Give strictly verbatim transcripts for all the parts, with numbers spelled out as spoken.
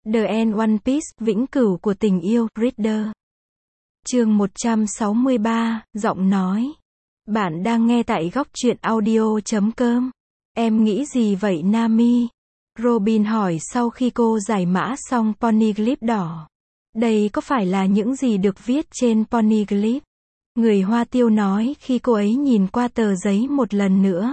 The End One Piece, vĩnh cửu của tình yêu, Reader. Chương một trăm sáu mươi ba, giọng nói. Bạn đang nghe tại góc truyện audio chấm com. Em nghĩ gì vậy Nami? Robin hỏi sau khi cô giải mã xong Poneglyph đỏ. Đây có phải là những gì được viết trên Poneglyph? Người Hoa Tiêu nói khi cô ấy nhìn qua tờ giấy một lần nữa.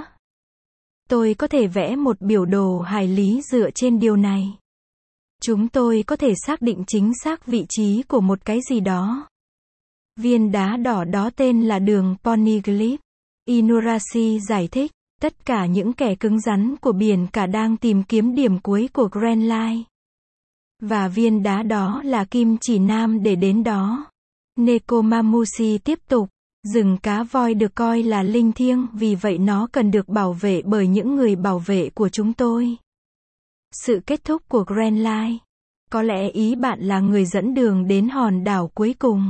Tôi có thể vẽ một biểu đồ hải lý dựa trên điều này. Chúng tôi có thể xác định chính xác vị trí của một cái gì đó. Viên đá đỏ đó tên là đường Poneglyph. Inuarashi giải thích, tất cả những kẻ cứng rắn của biển cả đang tìm kiếm điểm cuối của Grand Line. Và viên đá đó là kim chỉ nam để đến đó. Nekomamushi tiếp tục, rừng cá voi được coi là linh thiêng, vì vậy nó cần được bảo vệ bởi những người bảo vệ của chúng tôi. Sự kết thúc của Grand Line. Có lẽ ý bạn là người dẫn đường đến hòn đảo cuối cùng.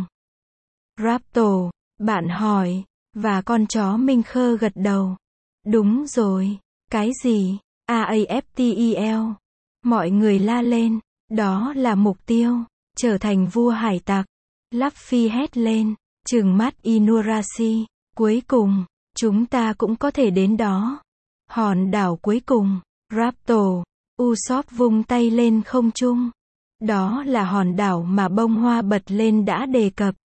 Raptor, bạn hỏi, và con chó Minh Khơ gật đầu. Đúng rồi, cái gì? Raftel. Mọi người la lên, đó là mục tiêu, trở thành vua hải tặc. Luffy hét lên, trừng mắt Inuarashi. Cuối cùng, chúng ta cũng có thể đến đó. Hòn đảo cuối cùng, Raptor. Usopp vung tay lên không trung. Đó là hòn đảo mà bông hoa bật lên đã đề cập.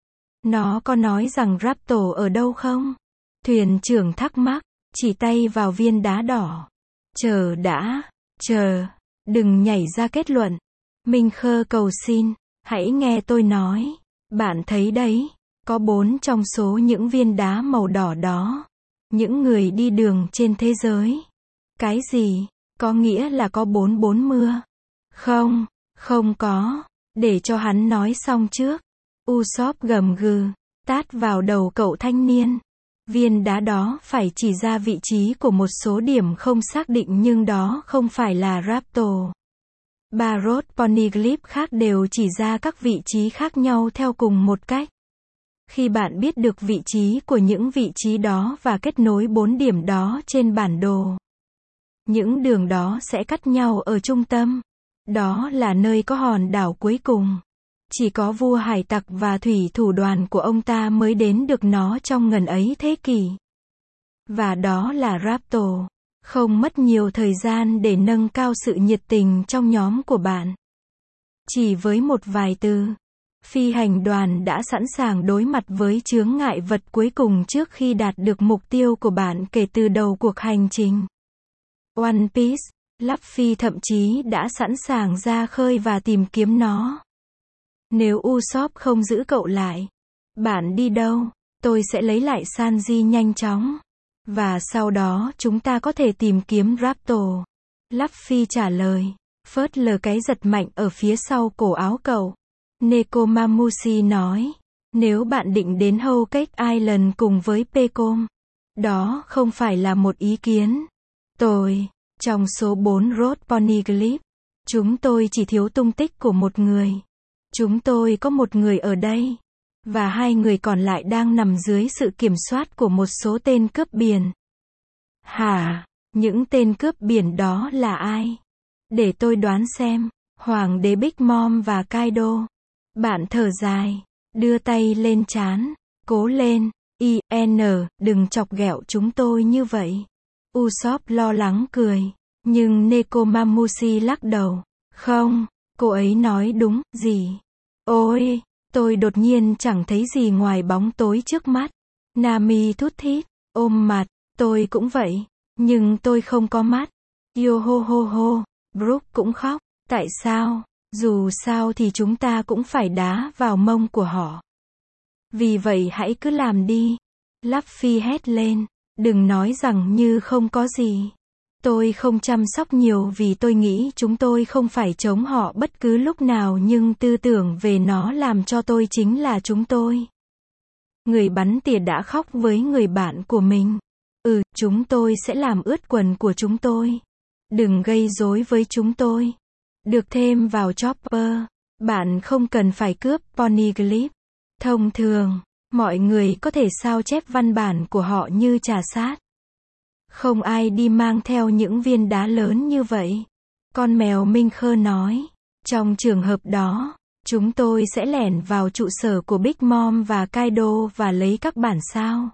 Nó có nói rằng Raptor ở đâu không? Thuyền trưởng thắc mắc, chỉ tay vào viên đá đỏ. Chờ đã, chờ, đừng nhảy ra kết luận. Minh Khơ cầu xin, hãy nghe tôi nói. Bạn thấy đấy, có bốn trong số những viên đá màu đỏ đó. Những người đi đường trên thế giới. Cái gì? Có nghĩa là có bốn bốn mưa. Không, không có. Để cho hắn nói xong trước. Usopp gầm gừ, tát vào đầu cậu thanh niên. Viên đá đó phải chỉ ra vị trí của một số điểm không xác định, nhưng đó không phải là Raptor. Ba rốt Poneglyph khác đều chỉ ra các vị trí khác nhau theo cùng một cách. Khi bạn biết được vị trí của những vị trí đó và kết nối bốn điểm đó trên bản đồ, những đường đó sẽ cắt nhau ở trung tâm. Đó là nơi có hòn đảo cuối cùng. Chỉ có vua hải tặc và thủy thủ đoàn của ông ta mới đến được nó trong ngần ấy thế kỷ. Và đó là Raptor. Không mất nhiều thời gian để nâng cao sự nhiệt tình trong nhóm của bạn. Chỉ với một vài từ, phi hành đoàn đã sẵn sàng đối mặt với chướng ngại vật cuối cùng trước khi đạt được mục tiêu của bạn kể từ đầu cuộc hành trình. One Piece, Luffy thậm chí đã sẵn sàng ra khơi và tìm kiếm nó. Nếu Usopp không giữ cậu lại, bạn đi đâu? Tôi sẽ lấy lại Sanji nhanh chóng. Và sau đó chúng ta có thể tìm kiếm Raptor. Luffy trả lời, phớt lờ cái giật mạnh ở phía sau cổ áo cậu. Nekomamushi nói, nếu bạn định đến Whole Cake Island cùng với Pecom, đó không phải là một ý kiến. Tôi, trong số bốn rốt Poneglyph, chúng tôi chỉ thiếu tung tích của một người. Chúng tôi có một người ở đây. Và hai người còn lại đang nằm dưới sự kiểm soát của một số tên cướp biển. Hả? Những tên cướp biển đó là ai? Để tôi đoán xem. Hoàng đế Big Mom và Kaido. Bạn thở dài, đưa tay lên trán. Cố lên, I N, đừng chọc ghẹo chúng tôi như vậy. Usopp lo lắng cười. Nhưng Nekomamushi lắc đầu. Không, cô ấy nói đúng, gì? Ôi! Tôi đột nhiên chẳng thấy gì ngoài bóng tối trước mắt. Nami thút thít, ôm mặt, tôi cũng vậy, nhưng tôi không có mắt. Yohohoho, Brook cũng khóc, tại sao? Dù sao thì chúng ta cũng phải đá vào mông của họ. Vì vậy hãy cứ làm đi. Luffy hét lên, đừng nói rằng như không có gì. Tôi không chăm sóc nhiều vì tôi nghĩ chúng tôi không phải chống họ bất cứ lúc nào, nhưng tư tưởng về nó làm cho tôi chính là chúng tôi. Người bắn tỉa đã khóc với người bạn của mình. Ừ, chúng tôi sẽ làm ướt quần của chúng tôi. Đừng gây rối với chúng tôi. Được thêm vào Chopper. Bạn không cần phải cướp Poneglyph. Thông thường, mọi người có thể sao chép văn bản của họ như trà sát. Không ai đi mang theo những viên đá lớn như vậy. Con mèo Minh Khơ nói. Trong trường hợp đó, chúng tôi sẽ lẻn vào trụ sở của Big Mom và Kaido và lấy các bản sao.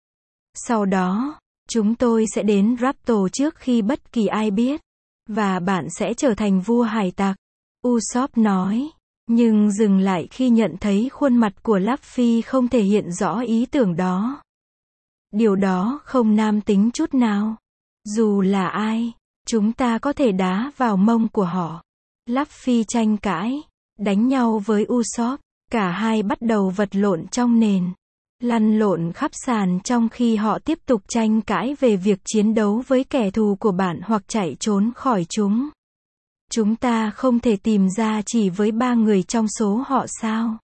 Sau đó, chúng tôi sẽ đến Raptor trước khi bất kỳ ai biết. Và bạn sẽ trở thành vua hải tặc. Usopp nói. Nhưng dừng lại khi nhận thấy khuôn mặt của Luffy không thể hiện rõ ý tưởng đó. Điều đó không nam tính chút nào. Dù là ai, chúng ta có thể đá vào mông của họ. Luffy tranh cãi, đánh nhau với Usopp. Cả hai bắt đầu vật lộn trong nền. Lăn lộn khắp sàn trong khi họ tiếp tục tranh cãi về việc chiến đấu với kẻ thù của bạn hoặc chạy trốn khỏi chúng. Chúng ta không thể tìm ra chỉ với ba người trong số họ sao?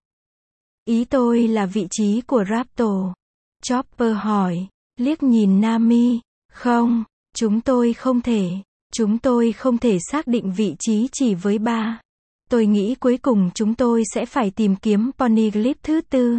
Ý tôi là vị trí của Raptor. Chopper hỏi, liếc nhìn Nami. Không, chúng tôi không thể. Chúng tôi không thể xác định vị trí chỉ với ba. Tôi nghĩ cuối cùng chúng tôi sẽ phải tìm kiếm Poneglyph thứ tư.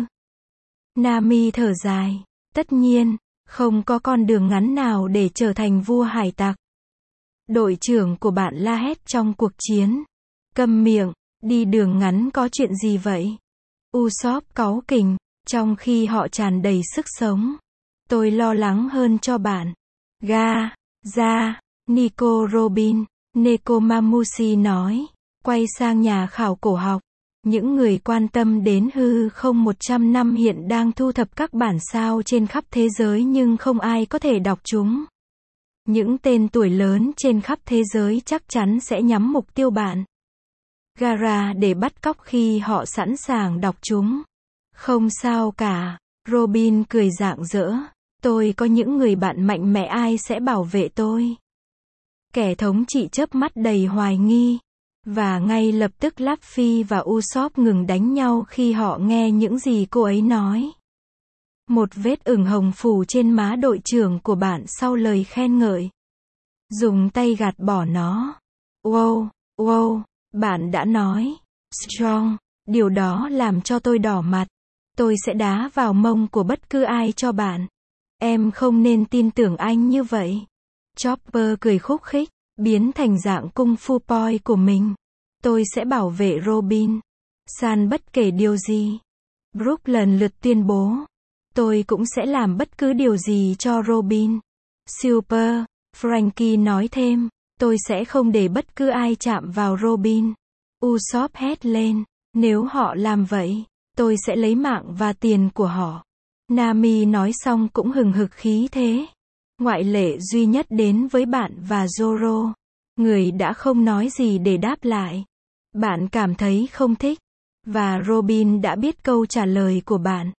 Nami thở dài. Tất nhiên, không có con đường ngắn nào để trở thành vua hải tặc. Đội trưởng của bạn la hét trong cuộc chiến. Câm miệng, đi đường ngắn có chuyện gì vậy? Usopp cáu kỉnh, trong khi họ tràn đầy sức sống. Tôi lo lắng hơn cho bạn. Ga, ra, Nico Robin, Nekomamushi nói, quay sang nhà khảo cổ học. Những người quan tâm đến hư không một trăm năm hiện đang thu thập các bản sao trên khắp thế giới nhưng không ai có thể đọc chúng. Những tên tuổi lớn trên khắp thế giới chắc chắn sẽ nhắm mục tiêu bạn. Gaara để bắt cóc khi họ sẵn sàng đọc chúng. Không sao cả, Robin cười rạng rỡ. Tôi có những người bạn mạnh mẽ, ai sẽ bảo vệ tôi? Kẻ thống trị chớp mắt đầy hoài nghi. Và ngay lập tức Luffy và Usopp ngừng đánh nhau khi họ nghe những gì cô ấy nói. Một vết ửng hồng phủ trên má đội trưởng của bạn sau lời khen ngợi. Dùng tay gạt bỏ nó. Wow, wow, bạn đã nói. Strong, điều đó làm cho tôi đỏ mặt. Tôi sẽ đá vào mông của bất cứ ai cho bạn. Em không nên tin tưởng anh như vậy. Chopper cười khúc khích, biến thành dạng cung phu boy của mình. Tôi sẽ bảo vệ Robin. San bất kể điều gì. Brook lần lượt tuyên bố. Tôi cũng sẽ làm bất cứ điều gì cho Robin. Super, Frankie nói thêm. Tôi sẽ không để bất cứ ai chạm vào Robin. Usopp hét lên. Nếu họ làm vậy, tôi sẽ lấy mạng và tiền của họ. Nami nói xong cũng hừng hực khí thế. Ngoại lệ duy nhất đến với bạn và Zoro. Người đã không nói gì để đáp lại. Bạn cảm thấy không thích. Và Robin đã biết câu trả lời của bạn.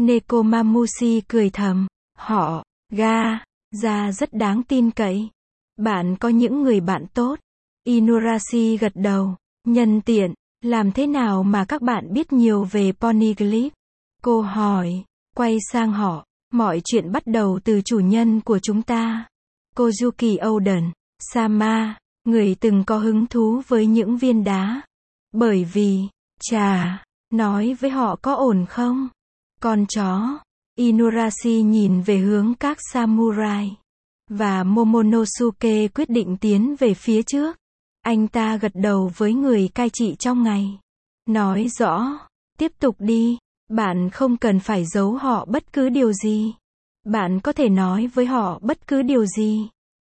Nekomamushi cười thầm. Họ, ga, ra rất đáng tin cậy. Bạn có những người bạn tốt. Inurashi gật đầu. Nhân tiện, làm thế nào mà các bạn biết nhiều về Poneglyph? Cô hỏi. Quay sang họ. Mọi chuyện bắt đầu từ chủ nhân của chúng ta. Kozuki Oden, Sama, người từng có hứng thú với những viên đá. Bởi vì, chà, nói với họ có ổn không? Con chó. Inurashi nhìn về hướng các samurai. Và Momonosuke quyết định tiến về phía trước. Anh ta gật đầu với người cai trị trong ngày. Nói rõ, tiếp tục đi. Bạn không cần phải giấu họ bất cứ điều gì. Bạn có thể nói với họ bất cứ điều gì.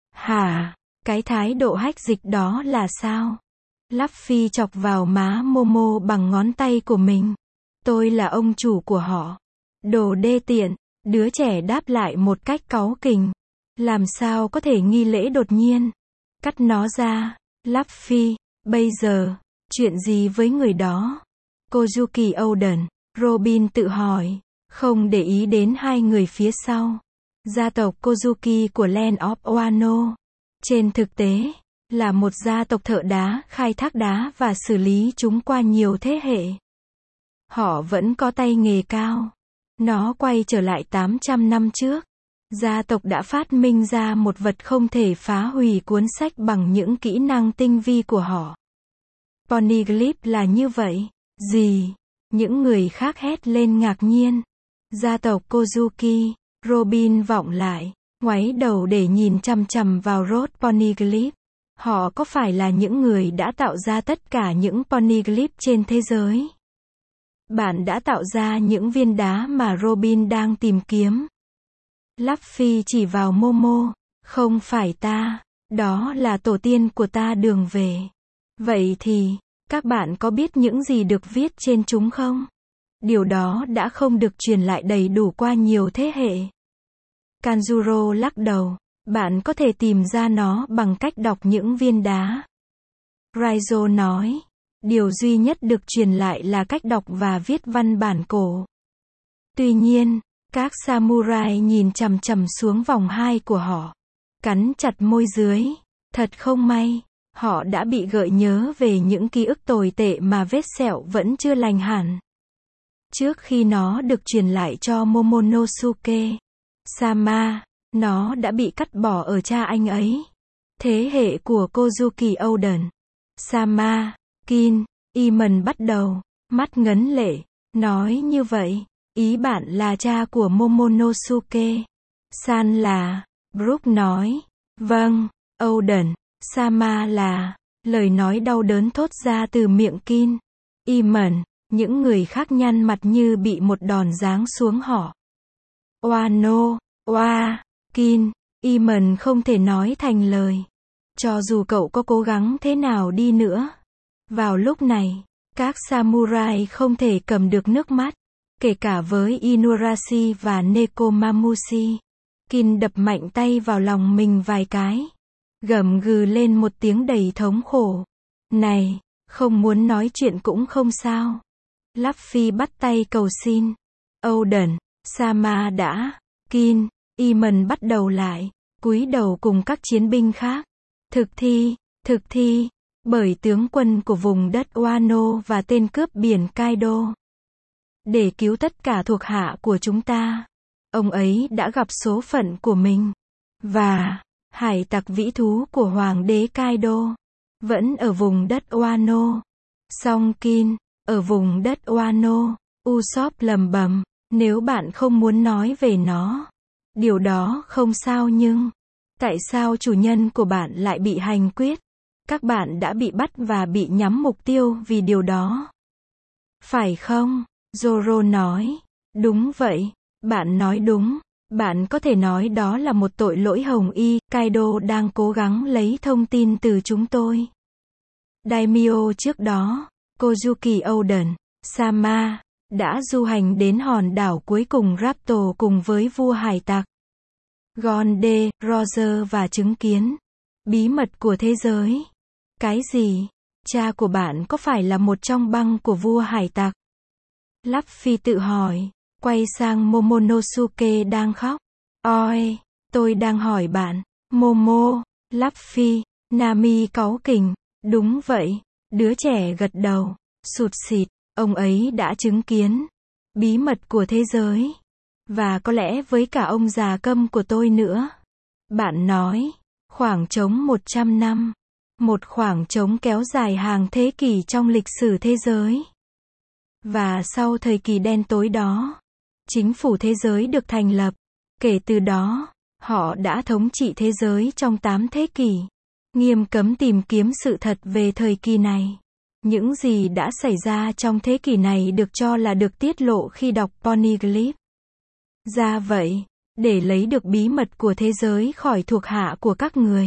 Hả? Cái thái độ hách dịch đó là sao? Luffy chọc vào má Momo bằng ngón tay của mình. Tôi là ông chủ của họ. Đồ đê tiện. Đứa trẻ đáp lại một cách cáu kỉnh. Làm sao có thể nghi lễ đột nhiên? Cắt nó ra. Luffy, bây giờ, chuyện gì với người đó? Kozuki Oden. Robin tự hỏi, không để ý đến hai người phía sau. Gia tộc Kozuki của Land of Wano. Trên thực tế, là một gia tộc thợ đá, khai thác đá và xử lý chúng qua nhiều thế hệ. Họ vẫn có tay nghề cao. Nó quay trở lại tám trăm năm trước. Gia tộc đã phát minh ra một vật không thể phá hủy cuốn sách bằng những kỹ năng tinh vi của họ. Poneglyph là như vậy. Gì? Những người khác hét lên ngạc nhiên. Gia tộc Kozuki. Robin vọng lại, ngoáy đầu để nhìn chằm chằm vào Road Poneglyph. Họ có phải là những người đã tạo ra tất cả những poneglyph trên thế giới? Bạn đã tạo ra những viên đá mà Robin đang tìm kiếm. Luffy chỉ vào Momo. Không phải ta. Đó là tổ tiên của ta đường về. Vậy thì, các bạn có biết những gì được viết trên chúng không? Điều đó đã không được truyền lại đầy đủ qua nhiều thế hệ. Kanjuro lắc đầu. Bạn có thể tìm ra nó bằng cách đọc những viên đá. Raizo nói. Điều duy nhất được truyền lại là cách đọc và viết văn bản cổ. Tuy nhiên, các samurai nhìn chằm chằm xuống vòng hai của họ. Cắn chặt môi dưới. Thật không may, họ đã bị gợi nhớ về những ký ức tồi tệ mà vết sẹo vẫn chưa lành hẳn. Trước khi nó được truyền lại cho Momonosuke Sama, nó đã bị cắt bỏ ở cha anh ấy. Thế hệ của Kozuki Oden. Sama, Kin, Iman bắt đầu, mắt ngấn lệ, nói như vậy, ý bạn là cha của Momonosuke. San là, Brook nói, vâng, Oden, Sama là, lời nói đau đớn thốt ra từ miệng Kin. Iman, những người khác nhăn mặt như bị một đòn giáng xuống họ. Wano, Wa, Kin, Iman không thể nói thành lời. Cho dù cậu có cố gắng thế nào đi nữa. Vào lúc này, các samurai không thể cầm được nước mắt, kể cả với Inuarashi và Nekomamushi. Kin đập mạnh tay vào lòng mình vài cái, gầm gừ lên một tiếng đầy thống khổ. Này, không muốn nói chuyện cũng không sao. Luffy bắt tay cầu xin. Oden, Sama đã. Kin, Iman bắt đầu lại, cúi đầu cùng các chiến binh khác. Thực thi, thực thi, bởi tướng quân của vùng đất Wano và tên cướp biển Kaido. Để cứu tất cả thuộc hạ của chúng ta, ông ấy đã gặp số phận của mình. Và, hải tặc vĩ thú của Hoàng đế Kaido, vẫn ở vùng đất Wano. Song Kin, ở vùng đất Wano, Usopp lầm bầm, nếu bạn không muốn nói về nó, điều đó không sao nhưng, tại sao chủ nhân của bạn lại bị hành quyết? Các bạn đã bị bắt và bị nhắm mục tiêu vì điều đó. Phải không? Zoro nói. Đúng vậy. Bạn nói đúng. Bạn có thể nói đó là một tội lỗi hồng y. Kaido đang cố gắng lấy thông tin từ chúng tôi. Daimyo trước đó, Kozuki Oden, Sama, đã du hành đến hòn đảo cuối cùng Raptor cùng với vua hải tặc Gonde, Roger và chứng kiến bí mật của thế giới. Cái gì? Cha của bạn có phải là một trong băng của vua hải tặc? Luffy tự hỏi, quay sang Momonosuke đang khóc. Oi, tôi đang hỏi bạn. Momo, Luffy, Nami cáu kỉnh. Đúng vậy, đứa trẻ gật đầu, sụt sịt, ông ấy đã chứng kiến bí mật của thế giới. Và có lẽ với cả ông già câm của tôi nữa. Bạn nói, khoảng trống một trăm năm. Một khoảng trống kéo dài hàng thế kỷ trong lịch sử thế giới. Và sau thời kỳ đen tối đó, chính phủ thế giới được thành lập. Kể từ đó, họ đã thống trị thế giới trong tám thế kỷ. Nghiêm cấm tìm kiếm sự thật về thời kỳ này. Những gì đã xảy ra trong thế kỷ này được cho là được tiết lộ khi đọc Poneglyph. Ra vậy, để lấy được bí mật của thế giới khỏi thuộc hạ của các người.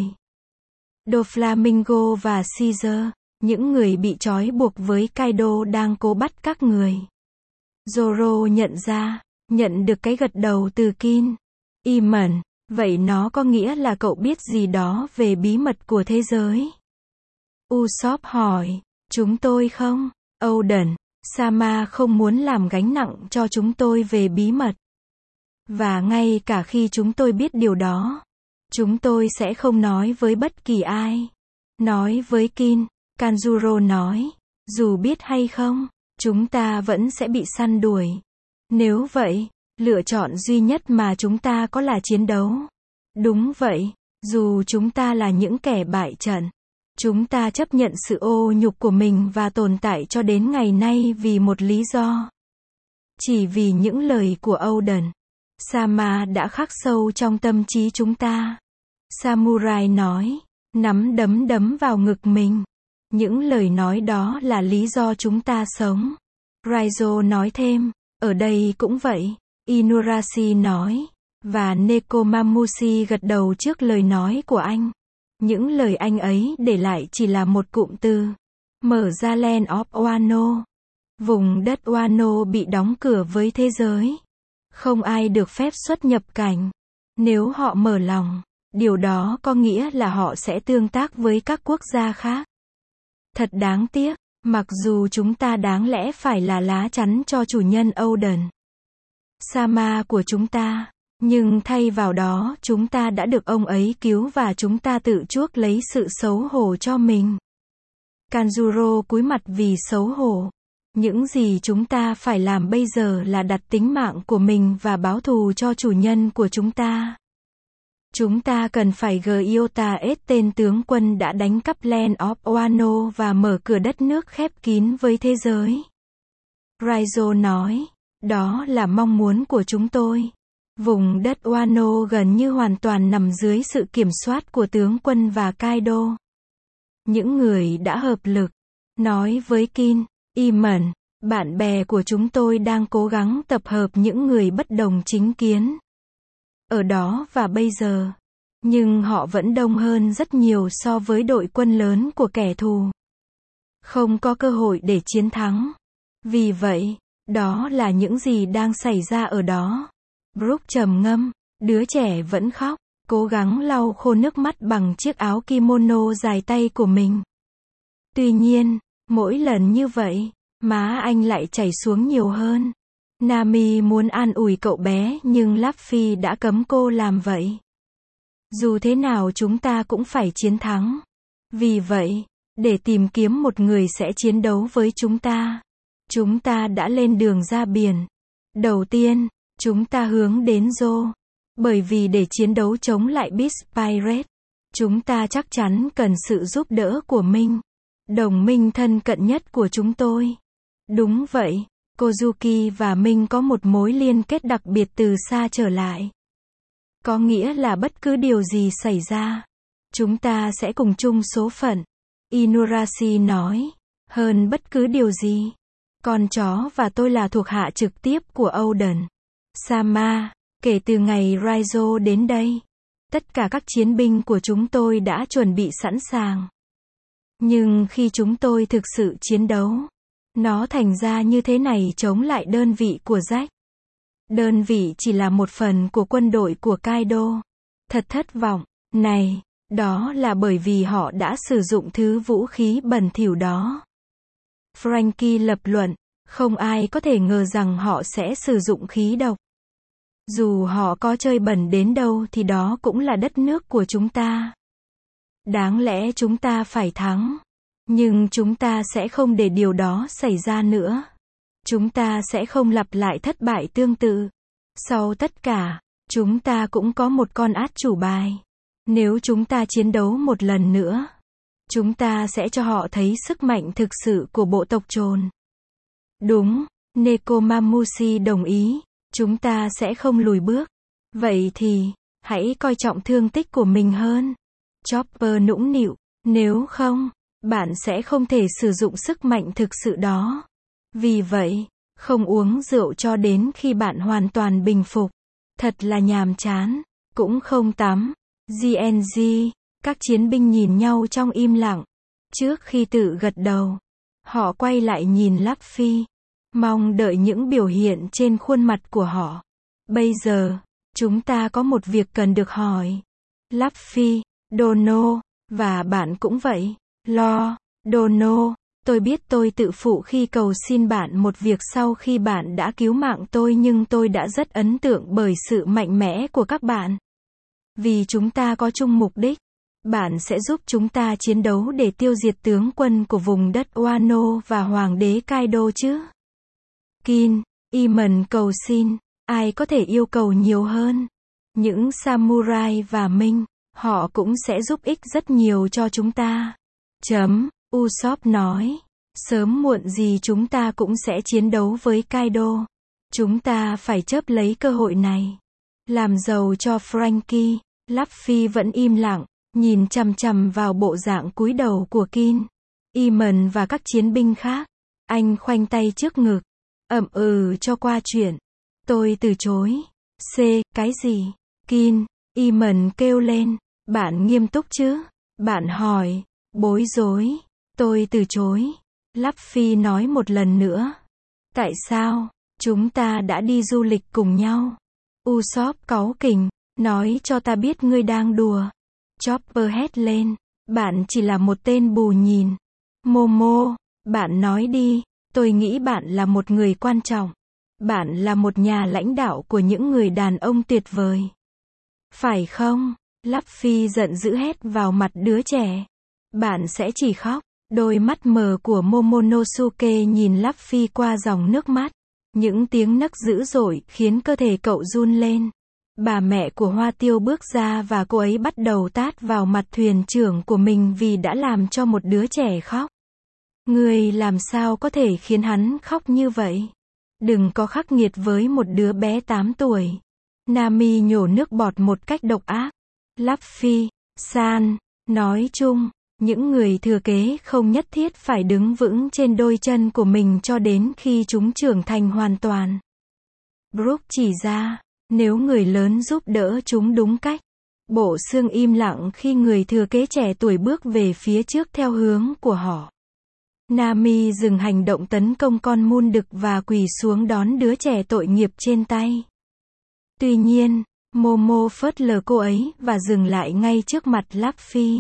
Doflamingo và Caesar, những người bị trói buộc với Kaido đang cố bắt các người. Zoro nhận ra, nhận được cái gật đầu từ Kin. Iman, vậy nó có nghĩa là cậu biết gì đó về bí mật của thế giới? Usopp hỏi, chúng tôi không? Oden, Sama không muốn làm gánh nặng cho chúng tôi về bí mật. Và ngay cả khi chúng tôi biết điều đó, chúng tôi sẽ không nói với bất kỳ ai. Nói với Kin, Kanjuro nói, dù biết hay không, chúng ta vẫn sẽ bị săn đuổi. Nếu vậy, lựa chọn duy nhất mà chúng ta có là chiến đấu. Đúng vậy, dù chúng ta là những kẻ bại trận, chúng ta chấp nhận sự ô nhục của mình và tồn tại cho đến ngày nay vì một lý do. Chỉ vì những lời của Oden, Sama đã khắc sâu trong tâm trí chúng ta. Samurai nói, nắm đấm đấm vào ngực mình. Những lời nói đó là lý do chúng ta sống. Raizo nói thêm, ở đây cũng vậy. Inuarashi nói, và Nekomamushi gật đầu trước lời nói của anh. Những lời anh ấy để lại chỉ là một cụm từ. Mở ra Land of Wano. Vùng đất Wano bị đóng cửa với thế giới. Không ai được phép xuất nhập cảnh. Nếu họ mở lòng, điều đó có nghĩa là họ sẽ tương tác với các quốc gia khác. Thật đáng tiếc, mặc dù chúng ta đáng lẽ phải là lá chắn cho chủ nhân Oden Sama của chúng ta, nhưng thay vào đó chúng ta đã được ông ấy cứu và chúng ta tự chuốc lấy sự xấu hổ cho mình. Kanjuro cúi mặt vì xấu hổ. Những gì chúng ta phải làm bây giờ là đặt tính mạng của mình và báo thù cho chủ nhân của chúng ta. Chúng ta cần phải Gyota S tên tướng quân đã đánh cắp Land of Wano và mở cửa đất nước khép kín với thế giới. Raizo nói, đó là mong muốn của chúng tôi. Vùng đất Wano gần như hoàn toàn nằm dưới sự kiểm soát của tướng quân và Kaido. Những người đã hợp lực, nói với Kin, Iman, bạn bè của chúng tôi đang cố gắng tập hợp những người bất đồng chính kiến. Ở đó và bây giờ. Nhưng họ vẫn đông hơn rất nhiều so với đội quân lớn của kẻ thù. Không có cơ hội để chiến thắng. Vì vậy, đó là những gì đang xảy ra ở đó. Brook trầm ngâm, đứa trẻ vẫn khóc, cố gắng lau khô nước mắt bằng chiếc áo kimono dài tay của mình. Tuy nhiên, mỗi lần như vậy, má anh lại chảy xuống nhiều hơn. Nami muốn an ủi cậu bé nhưng Luffy đã cấm cô làm vậy. Dù thế nào chúng ta cũng phải chiến thắng. Vì vậy, để tìm kiếm một người sẽ chiến đấu với chúng ta, chúng ta đã lên đường ra biển. Đầu tiên, chúng ta hướng đến Zoro. Bởi vì để chiến đấu chống lại Beast Pirate, chúng ta chắc chắn cần sự giúp đỡ của Minh, đồng minh thân cận nhất của chúng tôi. Đúng vậy, Kozuki và Minh có một mối liên kết đặc biệt từ xa trở lại. Có nghĩa là bất cứ điều gì xảy ra, chúng ta sẽ cùng chung số phận. Inuarashi nói, hơn bất cứ điều gì. Con chó và tôi là thuộc hạ trực tiếp của Oden Sama. Kể từ ngày Raizo đến đây, tất cả các chiến binh của chúng tôi đã chuẩn bị sẵn sàng. Nhưng khi chúng tôi thực sự chiến đấu, nó thành ra như thế này chống lại đơn vị của Jack. Đơn vị chỉ là một phần của quân đội của Kaido. Thật thất vọng. Này, đó là bởi vì họ đã sử dụng thứ vũ khí bẩn thỉu đó. Frankie lập luận, không ai có thể ngờ rằng họ sẽ sử dụng khí độc. Dù họ có chơi bẩn đến đâu thì đó cũng là đất nước của chúng ta. Đáng lẽ chúng ta phải thắng. Nhưng chúng ta sẽ không để điều đó xảy ra nữa. Chúng ta sẽ không lặp lại thất bại tương tự. Sau tất cả, chúng ta cũng có một con át chủ bài. Nếu chúng ta chiến đấu một lần nữa, chúng ta sẽ cho họ thấy sức mạnh thực sự của bộ tộc Trồn. Đúng, Nekomamushi đồng ý. Chúng ta sẽ không lùi bước. Vậy thì, hãy coi trọng thương tích của mình hơn. Chopper nũng nịu, nếu không, bạn sẽ không thể sử dụng sức mạnh thực sự đó. Vì vậy, không uống rượu cho đến khi bạn hoàn toàn bình phục. Thật là nhàm chán. Cũng không tắm. giê en giê, các chiến binh nhìn nhau trong im lặng. Trước khi tự gật đầu, họ quay lại nhìn Luffy, mong đợi những biểu hiện trên khuôn mặt của họ. Bây giờ, chúng ta có một việc cần được hỏi. Luffy, Dono, và bạn cũng vậy. Lo, Dono, tôi biết tôi tự phụ khi cầu xin bạn một việc sau khi bạn đã cứu mạng tôi, nhưng tôi đã rất ấn tượng bởi sự mạnh mẽ của các bạn. Vì chúng ta có chung mục đích. Bạn sẽ giúp chúng ta chiến đấu để tiêu diệt tướng quân của vùng đất Wano và Hoàng đế Kaido chứ? Kin, Iman cầu xin, ai có thể yêu cầu nhiều hơn? Những samurai và Minh, họ cũng sẽ giúp ích rất nhiều cho chúng ta. Chấm, Usopp nói, sớm muộn gì chúng ta cũng sẽ chiến đấu với Kaido. Chúng ta phải chớp lấy cơ hội này. Làm giàu cho Frankie. Luffy vẫn im lặng, Nhìn chằm chằm vào bộ dạng cúi đầu của Kin, Eamon và các chiến binh khác, anh khoanh tay trước ngực, ậm ừ cho qua chuyện. Tôi từ chối. C, cái gì? Kin, Eamon kêu lên, bạn nghiêm túc chứ? Bạn hỏi, bối rối. Tôi từ chối. Luffy nói một lần nữa. Tại sao? Chúng ta đã đi du lịch cùng nhau. Usopp cáu kỉnh, nói cho ta biết ngươi đang đùa. Chopper hét lên, bạn chỉ là một tên bù nhìn. Momo, bạn nói đi, tôi nghĩ bạn là một người quan trọng. Bạn là một nhà lãnh đạo của những người đàn ông tuyệt vời. Phải không? Luffy giận dữ hét vào mặt đứa trẻ. Bạn sẽ chỉ khóc. Đôi mắt mờ của Momonosuke nhìn Luffy qua dòng nước mắt. Những tiếng nấc dữ dội khiến cơ thể cậu run lên. Bà mẹ của Hoa Tiêu bước ra và cô ấy bắt đầu tát vào mặt thuyền trưởng của mình vì đã làm cho một đứa trẻ khóc. Ngươi làm sao có thể khiến hắn khóc như vậy? Đừng có khắc nghiệt với một đứa bé tám tuổi. Nami nhổ nước bọt một cách độc ác. Luffy, San, nói chung, những người thừa kế không nhất thiết phải đứng vững trên đôi chân của mình cho đến khi chúng trưởng thành hoàn toàn. Brook chỉ ra, nếu người lớn giúp đỡ chúng đúng cách, bộ xương im lặng khi người thừa kế trẻ tuổi bước về phía trước theo hướng của họ. Nami dừng hành động tấn công con muôn đực và quỳ xuống đón đứa trẻ tội nghiệp trên tay. Tuy nhiên, Momo phớt lờ cô ấy và dừng lại ngay trước mặt Luffy.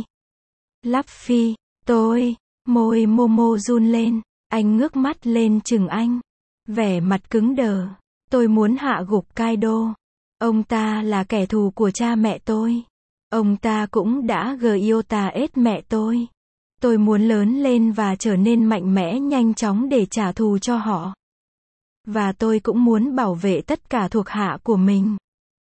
Luffy, tôi, môi Momo run lên, anh ngước mắt lên chừng anh. Vẻ mặt cứng đờ, tôi muốn hạ gục Kaido. Ông ta là kẻ thù của cha mẹ tôi. Ông ta cũng đã Gyota ết mẹ tôi. Tôi muốn lớn lên và trở nên mạnh mẽ nhanh chóng để trả thù cho họ. Và tôi cũng muốn bảo vệ tất cả thuộc hạ của mình.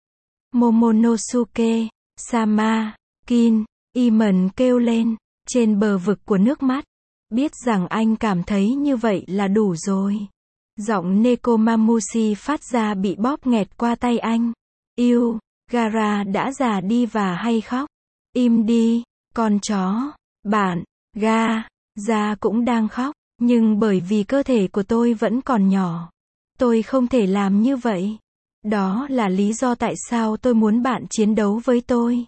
Momonosuke, Sama, Kin, Eamon kêu lên, trên bờ vực của nước mắt. Biết rằng anh cảm thấy như vậy là đủ rồi. Giọng Nekomamushi phát ra bị bóp nghẹt qua tay anh. Yêu, Gaara đã già đi và hay khóc. Im đi, con chó. Bạn, Ga, Ra cũng đang khóc. Nhưng bởi vì cơ thể của tôi vẫn còn nhỏ, tôi không thể làm như vậy. Đó là lý do tại sao tôi muốn bạn chiến đấu với tôi.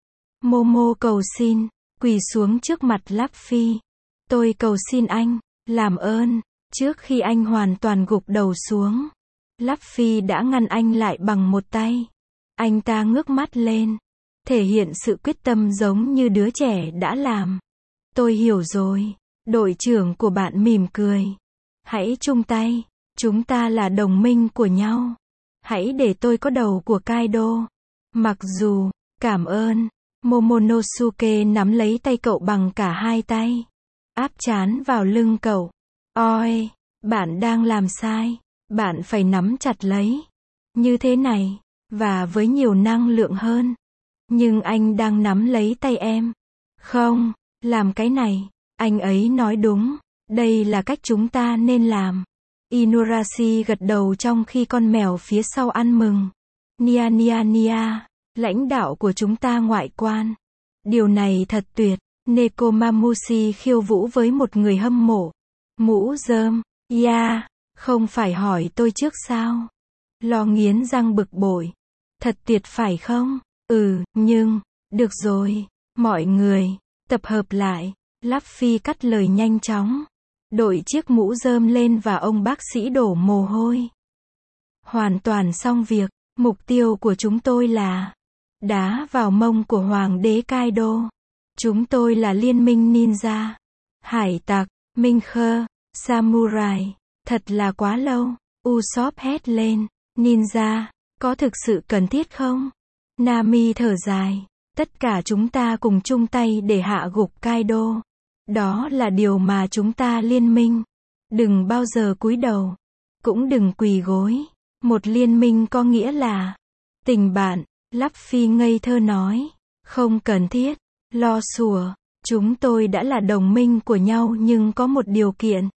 Momo cầu xin, quỳ xuống trước mặt Luffy. Tôi cầu xin anh, làm ơn. Trước khi anh hoàn toàn gục đầu xuống, Luffy đã ngăn anh lại bằng một tay. Anh ta ngước mắt lên, thể hiện sự quyết tâm giống như đứa trẻ đã làm. Tôi hiểu rồi. Đội trưởng của bạn mỉm cười. Hãy chung tay. Chúng ta là đồng minh của nhau. Hãy để tôi có đầu của Kaido. Mặc dù, cảm ơn. Momonosuke nắm lấy tay cậu bằng cả hai tay. Áp trán vào lưng cậu. Oi, bạn đang làm sai. Bạn phải nắm chặt lấy. Như thế này. Và với nhiều năng lượng hơn. Nhưng anh đang nắm lấy tay em. Không, làm cái này. Anh ấy nói đúng. Đây là cách chúng ta nên làm. Inuarashi gật đầu trong khi con mèo phía sau ăn mừng. Nia nia nia. Lãnh đạo của chúng ta ngoại quan. Điều này thật tuyệt. Nekomamushi khiêu vũ với một người hâm mộ. Mũ rơm. Yeah. Không phải hỏi tôi trước sao? Lo nghiến răng bực bội. Thật tuyệt phải không? Ừ, nhưng, được rồi. Mọi người, tập hợp lại. Luffy cắt lời nhanh chóng. Đội chiếc mũ rơm lên và ông bác sĩ đổ mồ hôi. Hoàn toàn xong việc. Mục tiêu của chúng tôi là đá vào mông của Hoàng đế Kaido. Chúng tôi là liên minh ninja, hải tặc, minh khơ, samurai. Thật là quá lâu. Usopp hét lên. Ninja, có thực sự cần thiết không? Nami thở dài. Tất cả chúng ta cùng chung tay để hạ gục Kaido. Đó là điều mà chúng ta liên minh. Đừng bao giờ cúi đầu. Cũng đừng quỳ gối. Một liên minh có nghĩa là tình bạn. Luffy ngây thơ nói. Không cần thiết. Lo sủa. Chúng tôi đã là đồng minh của nhau nhưng có một điều kiện.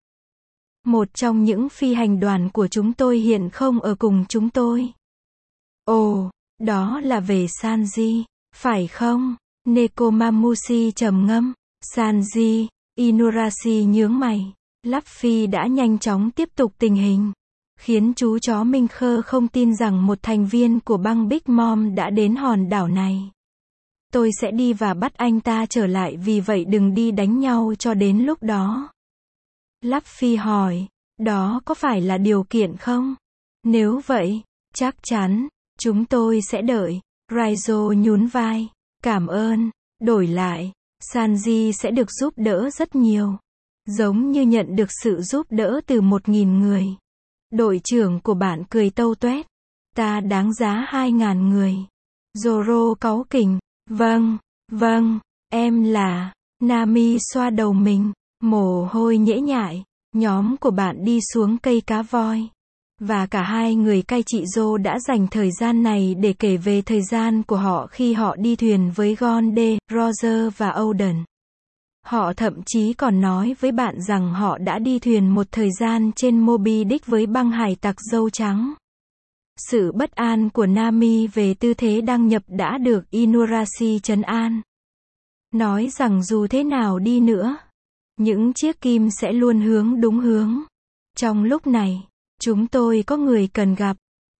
Một trong những phi hành đoàn của chúng tôi hiện không ở cùng chúng tôi. Ồ, đó là về Sanji, phải không? Nekomamushi trầm ngâm. Sanji, Inurashi nhướng mày. Luffy đã nhanh chóng tiếp tục tình hình. Khiến chú chó Minh Khơ không tin rằng một thành viên của băng Big Mom đã đến hòn đảo này. Tôi sẽ đi và bắt anh ta trở lại, vì vậy đừng đi đánh nhau cho đến lúc đó. Luffy hỏi, đó có phải là điều kiện không? Nếu vậy, chắc chắn, chúng tôi sẽ đợi. Raizo nhún vai. Cảm ơn. Đổi lại, Sanji sẽ được giúp đỡ rất nhiều. Giống như nhận được sự giúp đỡ từ một nghìn người. Đội trưởng của bạn cười tâu tuét. Ta đáng giá hai ngàn người. Zoro cáu kỉnh. Vâng, vâng, em là... Nami xoa đầu mình. Mồ hôi nhễ nhại. Nhóm của bạn đi xuống cây cá voi. Và cả hai người cai trị Zoro đã dành thời gian này để kể về thời gian của họ khi họ đi thuyền với Gonde, Roger và Oden. Họ thậm chí còn nói với bạn rằng họ đã đi thuyền một thời gian trên Moby Dick với băng hải tặc dâu trắng. Sự bất an của Nami về tư thế đăng nhập đã được Inurashi trấn an. Nói rằng dù thế nào đi nữa, những chiếc kim sẽ luôn hướng đúng hướng. Trong lúc này, chúng tôi có người cần gặp.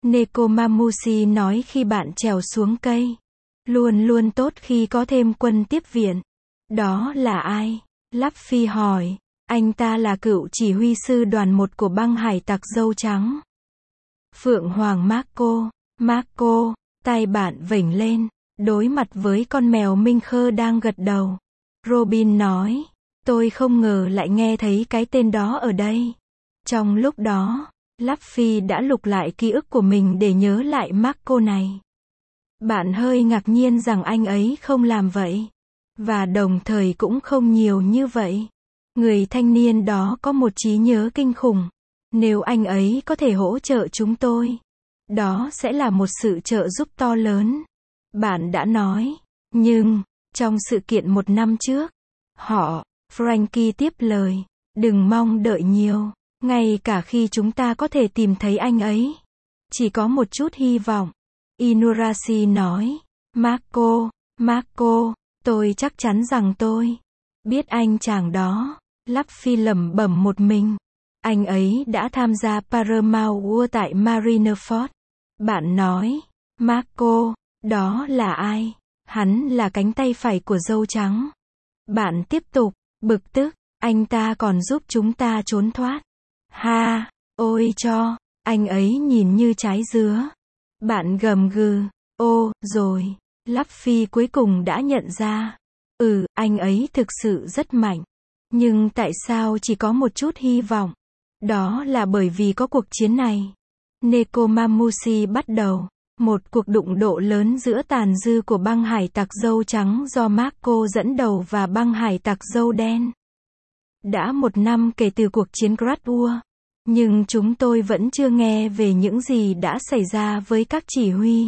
Nekomamushi nói khi bạn trèo xuống cây. Luôn luôn tốt khi có thêm quân tiếp viện. Đó là ai? Luffy hỏi. Anh ta là cựu chỉ huy sư đoàn một của băng hải tặc dâu trắng. Phượng Hoàng Marco. Marco, tay bạn vểnh lên, đối mặt với con mèo Minh Khơ đang gật đầu. Robin nói. Tôi không ngờ lại nghe thấy cái tên đó ở đây. Trong lúc đó, Luffy đã lục lại ký ức của mình để nhớ lại Marco này. Bạn hơi ngạc nhiên rằng anh ấy không làm vậy. Và đồng thời cũng không nhiều như vậy. Người thanh niên đó có một trí nhớ kinh khủng. Nếu anh ấy có thể hỗ trợ chúng tôi, đó sẽ là một sự trợ giúp to lớn. Bạn đã nói. Nhưng, trong sự kiện một năm trước, họ, Frankie tiếp lời, đừng mong đợi nhiều. Ngay cả khi chúng ta có thể tìm thấy anh ấy, chỉ có một chút hy vọng. Inurashi nói. Marco, Marco, tôi chắc chắn rằng tôi biết anh chàng đó. Luffy lẩm bẩm một mình. Anh ấy đã tham gia Paramount War tại Marineford. Bạn nói. Marco, đó là ai? Hắn là cánh tay phải của dâu trắng. Bạn tiếp tục, bực tức, anh ta còn giúp chúng ta trốn thoát. Ha, ôi cho, anh ấy nhìn như trái dứa. Bạn gầm gừ, ô, rồi, Luffy cuối cùng đã nhận ra. Ừ, anh ấy thực sự rất mạnh. Nhưng tại sao chỉ có một chút hy vọng? Đó là bởi vì có cuộc chiến này. Nekomamushi bắt đầu. Một cuộc đụng độ lớn giữa tàn dư của băng hải tặc dâu trắng do Marco dẫn đầu và băng hải tặc dâu đen. Đã một năm kể từ cuộc chiến Great War. Nhưng chúng tôi vẫn chưa nghe về những gì đã xảy ra với các chỉ huy.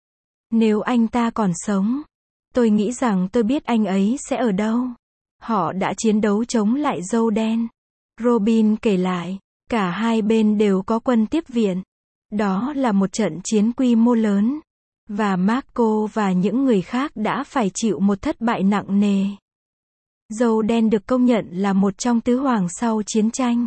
Nếu anh ta còn sống, tôi nghĩ rằng tôi biết anh ấy sẽ ở đâu. Họ đã chiến đấu chống lại dâu đen. Robin kể lại, cả hai bên đều có quân tiếp viện. Đó là một trận chiến quy mô lớn. Và Marco và những người khác đã phải chịu một thất bại nặng nề. Dâu đen được công nhận là một trong tứ hoàng sau chiến tranh.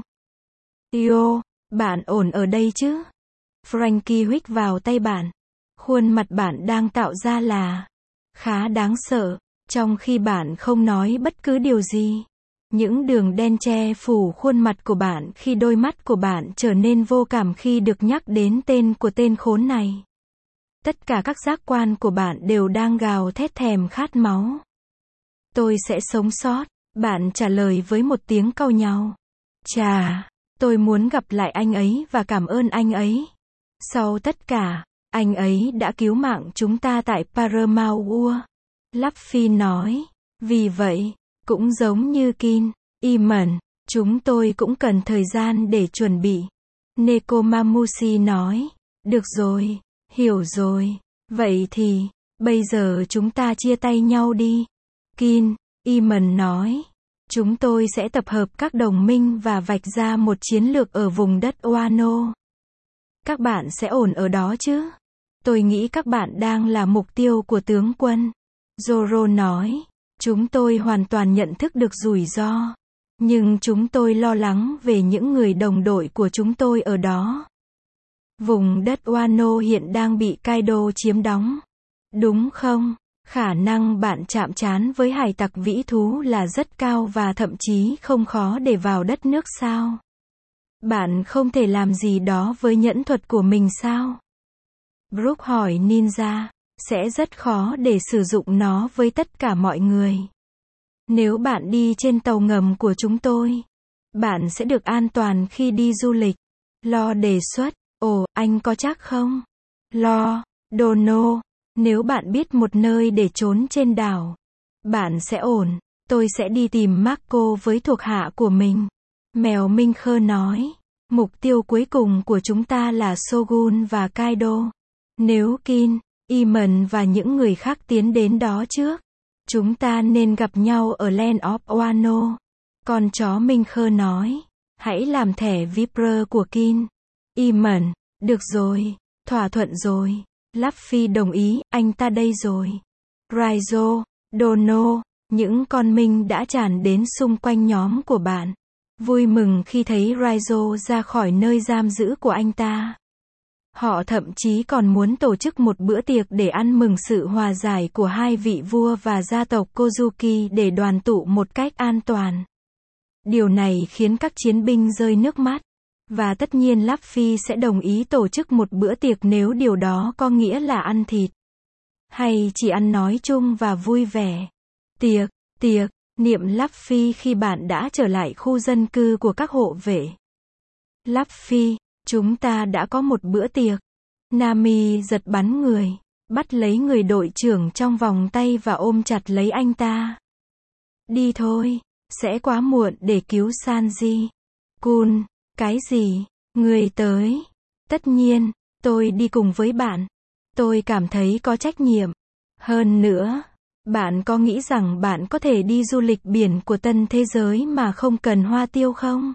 Yo, bạn ổn ở đây chứ? Frankie huých vào tay bạn. Khuôn mặt bạn đang tạo ra là khá đáng sợ, trong khi bạn không nói bất cứ điều gì. Những đường đen che phủ khuôn mặt của bạn khi đôi mắt của bạn trở nên vô cảm khi được nhắc đến tên của tên khốn này. Tất cả các giác quan của bạn đều đang gào thét thèm khát máu. Tôi sẽ sống sót, bạn trả lời với một tiếng cau nhàu. Chà, tôi muốn gặp lại anh ấy và cảm ơn anh ấy. Sau tất cả, anh ấy đã cứu mạng chúng ta tại Paramount War. Luffy nói. Vì vậy, cũng giống như Kin, Iman, chúng tôi cũng cần thời gian để chuẩn bị. Nekomamushi nói. Được rồi, hiểu rồi. Vậy thì, bây giờ chúng ta chia tay nhau đi. Kin, Iman nói. Chúng tôi sẽ tập hợp các đồng minh và vạch ra một chiến lược ở vùng đất Wano. Các bạn sẽ ổn ở đó chứ? Tôi nghĩ các bạn đang là mục tiêu của tướng quân. Zoro nói. Chúng tôi hoàn toàn nhận thức được rủi ro. Nhưng chúng tôi lo lắng về những người đồng đội của chúng tôi ở đó. Vùng đất Wano hiện đang bị Kaido chiếm đóng. Đúng không? Khả năng bạn chạm trán với hải tặc vĩ thú là rất cao và thậm chí không khó để vào đất nước sao? Bạn không thể làm gì đó với nhẫn thuật của mình sao? Brook hỏi ninja. Sẽ rất khó để sử dụng nó với tất cả mọi người. Nếu bạn đi trên tàu ngầm của chúng tôi, bạn sẽ được an toàn khi đi du lịch. Lo đề xuất. Ồ, anh có chắc không? Lo. Dono. Nếu bạn biết một nơi để trốn trên đảo, bạn sẽ ổn. Tôi sẽ đi tìm Marco với thuộc hạ của mình. Mèo Minh Khơ nói. Mục tiêu cuối cùng của chúng ta là Shogun và Kaido. Nếu Kin, Iman và những người khác tiến đến đó trước, chúng ta nên gặp nhau ở Land of Wano. Con chó Minh Khơ nói. Hãy làm thẻ Viper của Kin. Iman. Được rồi. Thỏa thuận rồi. Luffy đồng ý, anh ta đây rồi. Raizo. Dono. Những con minh đã tràn đến xung quanh nhóm của bạn. Vui mừng khi thấy Raizo ra khỏi nơi giam giữ của anh ta. Họ thậm chí còn muốn tổ chức một bữa tiệc để ăn mừng sự hòa giải của hai vị vua và gia tộc Kozuki để đoàn tụ một cách an toàn. Điều này khiến các chiến binh rơi nước mắt. Và tất nhiên Luffy sẽ đồng ý tổ chức một bữa tiệc nếu điều đó có nghĩa là ăn thịt. Hay chỉ ăn nói chung và vui vẻ. Tiệc, tiệc, niệm Luffy khi bạn đã trở lại khu dân cư của các hộ vệ. Luffy, chúng ta đã có một bữa tiệc. Nami giật bắn người, bắt lấy người đội trưởng trong vòng tay và ôm chặt lấy anh ta. Đi thôi, sẽ quá muộn để cứu Sanji. Kun, cái gì? Người tới. Tất nhiên, tôi đi cùng với bạn. Tôi cảm thấy có trách nhiệm. Hơn nữa, bạn có nghĩ rằng bạn có thể đi du lịch biển của tân thế giới mà không cần hoa tiêu không?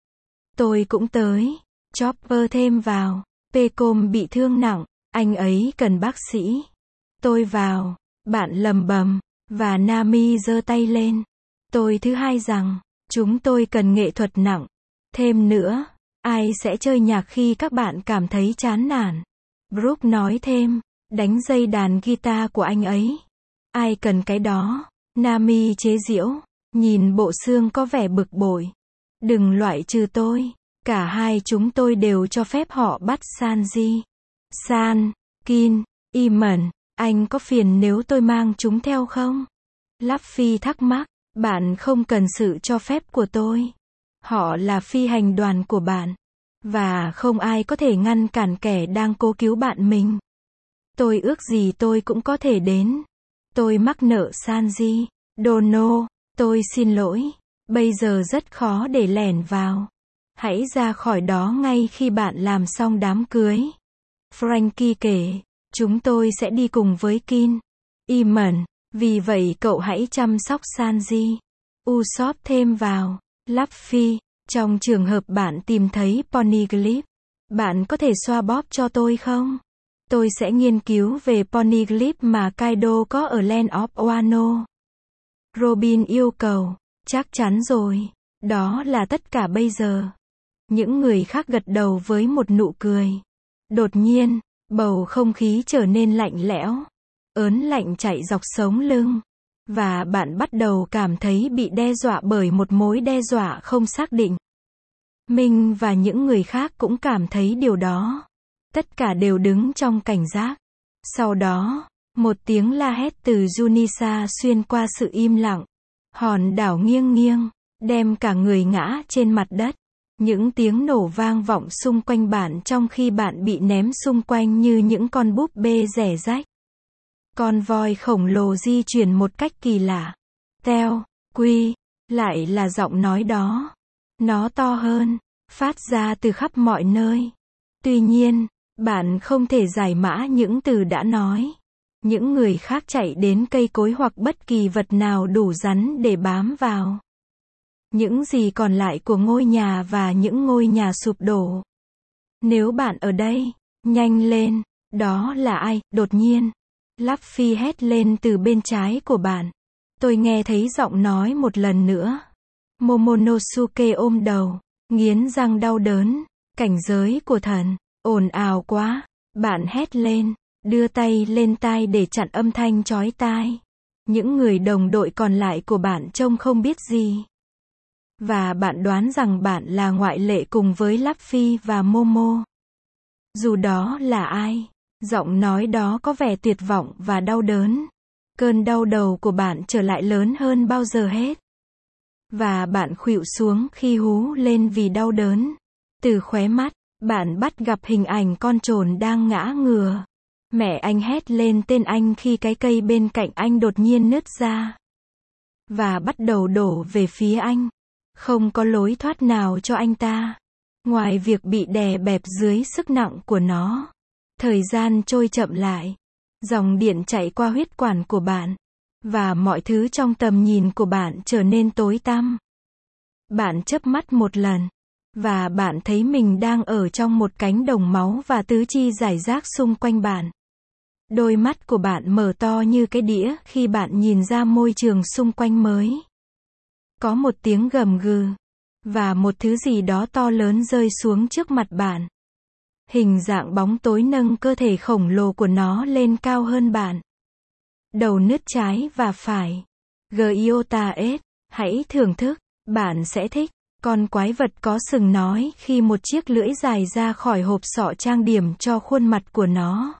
Tôi cũng tới. Chopper thêm vào. Pecom bị thương nặng, anh ấy cần bác sĩ. Tôi vào. Bạn lầm bầm. Và Nami giơ tay lên. Tôi thứ hai rằng, chúng tôi cần nghệ thuật nặng. Thêm nữa, ai sẽ chơi nhạc khi các bạn cảm thấy chán nản? Brook nói thêm, đánh dây đàn guitar của anh ấy. Ai cần cái đó? Nami chế giễu, nhìn bộ xương có vẻ bực bội. Đừng loại trừ tôi. Cả hai chúng tôi đều cho phép họ bắt Sanji. San, Kin, Iman, anh có phiền nếu tôi mang chúng theo không? Luffy thắc mắc, bạn không cần sự cho phép của tôi. Họ là phi hành đoàn của bạn. Và không ai có thể ngăn cản kẻ đang cố cứu bạn mình. Tôi ước gì tôi cũng có thể đến. Tôi mắc nợ Sanji. Dono, tôi xin lỗi. Bây giờ rất khó để lẻn vào. Hãy ra khỏi đó ngay khi bạn làm xong đám cưới. Frankie kể, chúng tôi sẽ đi cùng với Kin, Iman, vì vậy cậu hãy chăm sóc Sanji. Usopp thêm vào. Luffy, trong trường hợp bạn tìm thấy Poneglyph, bạn có thể xoa bóp cho tôi không? Tôi sẽ nghiên cứu về Poneglyph mà Kaido có ở Land of Wano. Robin yêu cầu. Chắc chắn rồi. Đó là tất cả bây giờ. Những người khác gật đầu với một nụ cười. Đột nhiên, bầu không khí trở nên lạnh lẽo. Ớn lạnh chạy dọc sống lưng. Và bạn bắt đầu cảm thấy bị đe dọa bởi một mối đe dọa không xác định. Minh và những người khác cũng cảm thấy điều đó. Tất cả đều đứng trong cảnh giác. Sau đó, một tiếng la hét từ Junisa xuyên qua sự im lặng. Hòn đảo nghiêng nghiêng, đem cả người ngã trên mặt đất. Những tiếng nổ vang vọng xung quanh bạn trong khi bạn bị ném xung quanh như những con búp bê rẻ rách. Con voi khổng lồ di chuyển một cách kỳ lạ. Teo, Quy, lại là giọng nói đó. Nó to hơn, phát ra từ khắp mọi nơi. Tuy nhiên, bạn không thể giải mã những từ đã nói. Những người khác chạy đến cây cối hoặc bất kỳ vật nào đủ rắn để bám vào. Những gì còn lại của ngôi nhà và những ngôi nhà sụp đổ. Nếu bạn ở đây, nhanh lên, đó là ai? Đột nhiên, Luffy hét lên từ bên trái của bạn. Tôi nghe thấy giọng nói một lần nữa. Momonosuke ôm đầu, nghiến răng đau đớn. Cảnh giới của thần, ồn ào quá. Bạn hét lên, đưa tay lên tai để chặn âm thanh chói tai. Những người đồng đội còn lại của bạn trông không biết gì. Và bạn đoán rằng bạn là ngoại lệ cùng với Luffy và Momo. Dù đó là ai, giọng nói đó có vẻ tuyệt vọng và đau đớn. Cơn đau đầu của bạn trở lại lớn hơn bao giờ hết. Và bạn khuỵu xuống khi hú lên vì đau đớn. Từ khóe mắt, bạn bắt gặp hình ảnh con trồn đang ngã ngửa. Mẹ anh hét lên tên anh khi cái cây bên cạnh anh đột nhiên nứt ra. Và bắt đầu đổ về phía anh. Không có lối thoát nào cho anh ta. Ngoài việc bị đè bẹp dưới sức nặng của nó. Thời gian trôi chậm lại. Dòng điện chạy qua huyết quản của bạn. Và mọi thứ trong tầm nhìn của bạn trở nên tối tăm. Bạn chớp mắt một lần. Và bạn thấy mình đang ở trong một cánh đồng máu và tứ chi rải rác xung quanh bạn. Đôi mắt của bạn mở to như cái đĩa khi bạn nhìn ra môi trường xung quanh mới. Có một tiếng gầm gừ. Và một thứ gì đó to lớn rơi xuống trước mặt bạn. Hình dạng bóng tối nâng cơ thể khổng lồ của nó lên cao hơn bạn. Đầu nứt trái và phải. Gyota S, hãy thưởng thức, bạn sẽ thích. Con quái vật có sừng nói khi một chiếc lưỡi dài ra khỏi hộp sọ trang điểm cho khuôn mặt của nó.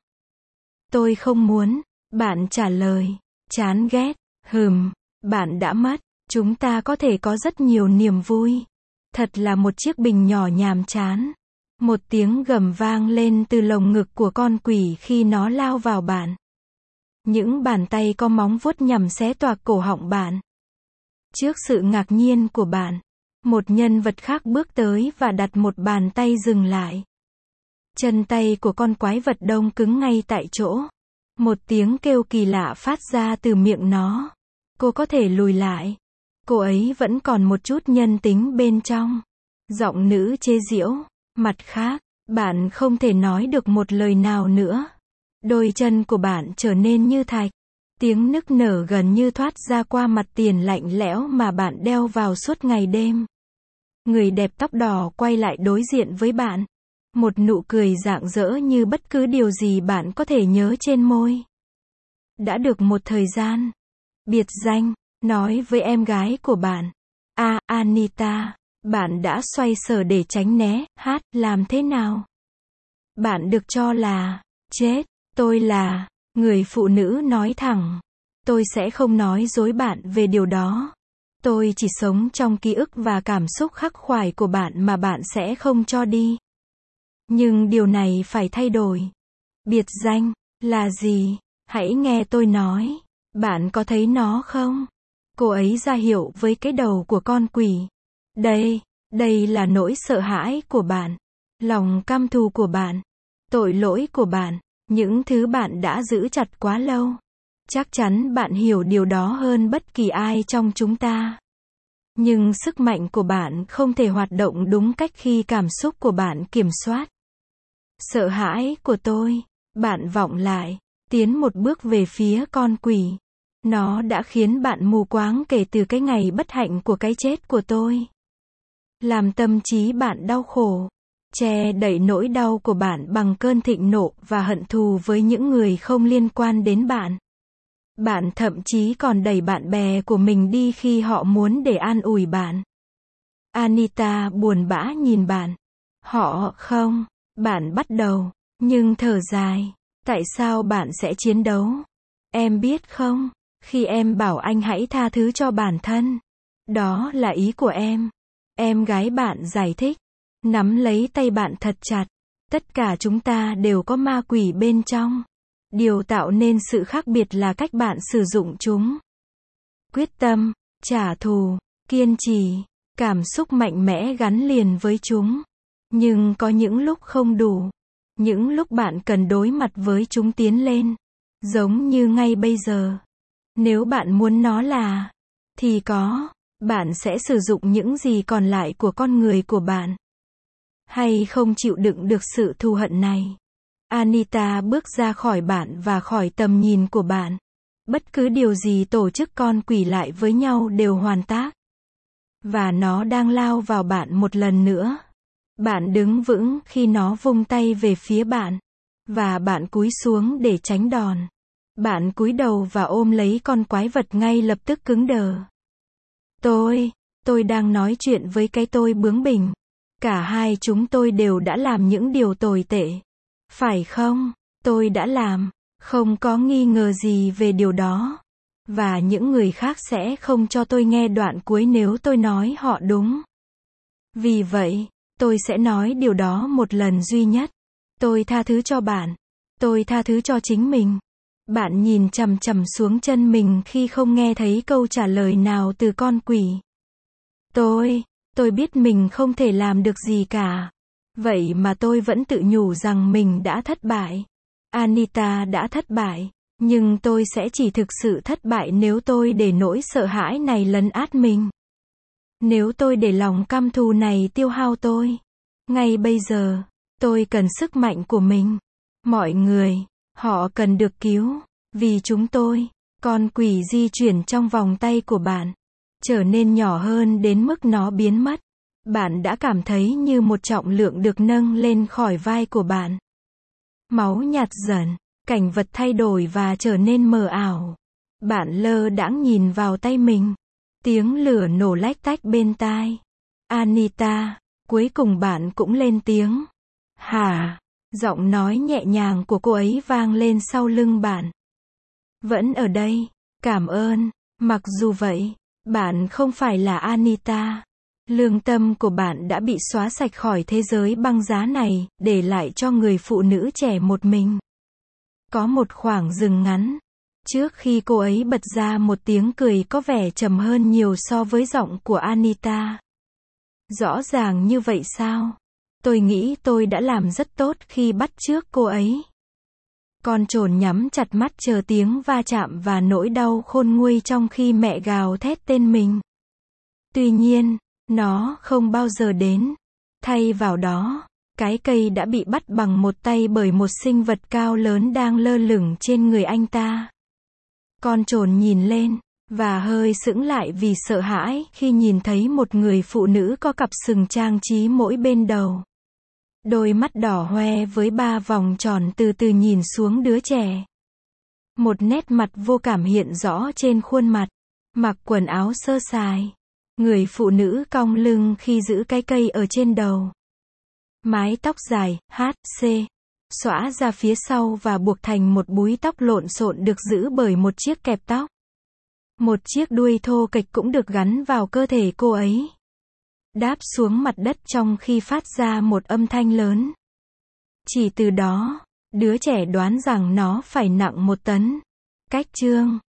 Tôi không muốn, bạn trả lời. Chán ghét, hừm, bạn đã mất. Chúng ta có thể có rất nhiều niềm vui. Thật là một chiếc bình nhỏ nhàm chán. Một tiếng gầm vang lên từ lồng ngực của con quỷ khi nó lao vào bạn. Những bàn tay có móng vuốt nhằm xé toạc cổ họng bạn. Trước sự ngạc nhiên của bạn, một nhân vật khác bước tới và đặt một bàn tay dừng lại. Chân tay của con quái vật đông cứng ngay tại chỗ. Một tiếng kêu kỳ lạ phát ra từ miệng nó. Cô có thể lùi lại. Cô ấy vẫn còn một chút nhân tính bên trong. Giọng nữ chế giễu. Mặt khác, bạn không thể nói được một lời nào nữa. Đôi chân của bạn trở nên như thạch. Tiếng nức nở gần như thoát ra qua mặt tiền lạnh lẽo mà bạn đeo vào suốt ngày đêm. Người đẹp tóc đỏ quay lại đối diện với bạn. Một nụ cười rạng rỡ như bất cứ điều gì bạn có thể nhớ trên môi. Đã được một thời gian. Biệt danh, nói với em gái của bạn. À, Anita, bạn đã xoay sở để tránh né, hát, làm thế nào? Bạn được cho là, chết, tôi là, người phụ nữ nói thẳng. Tôi sẽ không nói dối bạn về điều đó. Tôi chỉ sống trong ký ức và cảm xúc khắc khoải của bạn mà bạn sẽ không cho đi. Nhưng điều này phải thay đổi. Biệt danh, là gì? Hãy nghe tôi nói. Bạn có thấy nó không? Cô ấy ra hiệu với cái đầu của con quỷ. Đây, đây là nỗi sợ hãi của bạn. Lòng căm thù của bạn. Tội lỗi của bạn. Những thứ bạn đã giữ chặt quá lâu. Chắc chắn bạn hiểu điều đó hơn bất kỳ ai trong chúng ta. Nhưng sức mạnh của bạn không thể hoạt động đúng cách khi cảm xúc của bạn kiểm soát. Sợ hãi của tôi. Bạn vọng lại. Tiến một bước về phía con quỷ. Nó đã khiến bạn mù quáng kể từ cái ngày bất hạnh của cái chết của tôi. Làm tâm trí bạn đau khổ. Che đậy nỗi đau của bạn bằng cơn thịnh nộ và hận thù với những người không liên quan đến bạn. Bạn thậm chí còn đẩy bạn bè của mình đi khi họ muốn để an ủi bạn. Anita buồn bã nhìn bạn. Họ không. Bạn bắt đầu, nhưng thở dài. Tại sao bạn sẽ chiến đấu? Em biết không, khi em bảo anh hãy tha thứ cho bản thân. Đó là ý của em. Em gái bạn giải thích. Nắm lấy tay bạn thật chặt. Tất cả chúng ta đều có ma quỷ bên trong. Điều tạo nên sự khác biệt là cách bạn sử dụng chúng. Quyết tâm, trả thù, kiên trì, cảm xúc mạnh mẽ gắn liền với chúng. Nhưng có những lúc không đủ. Những lúc bạn cần đối mặt với chúng tiến lên. Giống như ngay bây giờ. Nếu bạn muốn nó là, thì có, bạn sẽ sử dụng những gì còn lại của con người của bạn. Hay không chịu đựng được sự thù hận này. Anita bước ra khỏi bạn và khỏi tầm nhìn của bạn. Bất cứ điều gì tổ chức con quỷ lại với nhau đều hoàn tác. Và nó đang lao vào bạn một lần nữa. Bạn đứng vững khi nó vung tay về phía bạn. Và bạn cúi xuống để tránh đòn. Bạn cúi đầu và ôm lấy con quái vật ngay lập tức cứng đờ. Tôi, tôi đang nói chuyện với cái tôi bướng bỉnh. Cả hai chúng tôi đều đã làm những điều tồi tệ. Phải không? Tôi đã làm. Không có nghi ngờ gì về điều đó. Và những người khác sẽ không cho tôi nghe đoạn cuối nếu tôi nói họ đúng. Vì vậy, tôi sẽ nói điều đó một lần duy nhất. Tôi tha thứ cho bạn. Tôi tha thứ cho chính mình. Bạn nhìn chằm chằm xuống chân mình khi không nghe thấy câu trả lời nào từ con quỷ. Tôi, tôi biết mình không thể làm được gì cả. Vậy mà tôi vẫn tự nhủ rằng mình đã thất bại. Anita đã thất bại. Nhưng tôi sẽ chỉ thực sự thất bại nếu tôi để nỗi sợ hãi này lấn át mình. Nếu tôi để lòng căm thù này tiêu hao tôi. Ngay bây giờ, tôi cần sức mạnh của mình. Mọi người, họ cần được cứu. Vì chúng tôi, con quỷ di chuyển trong vòng tay của bạn. Trở nên nhỏ hơn đến mức nó biến mất. Bạn đã cảm thấy như một trọng lượng được nâng lên khỏi vai của bạn. Máu nhạt dần. Cảnh vật thay đổi và trở nên mờ ảo. Bạn lơ đãng nhìn vào tay mình. Tiếng lửa nổ lách tách bên tai. Anita, cuối cùng bạn cũng lên tiếng. Hả? Giọng nói nhẹ nhàng của cô ấy vang lên sau lưng bạn. Vẫn ở đây. Cảm ơn. Mặc dù vậy, bạn không phải là Anita. Lương tâm của bạn đã bị xóa sạch khỏi thế giới băng giá này, để lại cho người phụ nữ trẻ một mình. Có một khoảng dừng ngắn. Trước khi cô ấy bật ra một tiếng cười có vẻ trầm hơn nhiều so với giọng của Anita. Rõ ràng như vậy sao? Tôi nghĩ tôi đã làm rất tốt khi bắt chước cô ấy. Con trồn nhắm chặt mắt chờ tiếng va chạm và nỗi đau khôn nguôi trong khi mẹ gào thét tên mình. Tuy nhiên, nó không bao giờ đến. Thay vào đó, cái cây đã bị bắt bằng một tay bởi một sinh vật cao lớn đang lơ lửng trên người anh ta. Con trồn nhìn lên, và hơi sững lại vì sợ hãi khi nhìn thấy một người phụ nữ có cặp sừng trang trí mỗi bên đầu. Đôi mắt đỏ hoe với ba vòng tròn từ từ nhìn xuống đứa trẻ. Một nét mặt vô cảm hiện rõ trên khuôn mặt. Mặc quần áo sơ sài. Người phụ nữ cong lưng khi giữ cái cây ở trên đầu. Mái tóc dài, hát xê, xõa ra phía sau và buộc thành một búi tóc lộn xộn được giữ bởi một chiếc kẹp tóc. Một chiếc đuôi thô kệch cũng được gắn vào cơ thể cô ấy. Đáp xuống mặt đất trong khi phát ra một âm thanh lớn. Chỉ từ đó, đứa trẻ đoán rằng nó phải nặng một tấn. Cách chương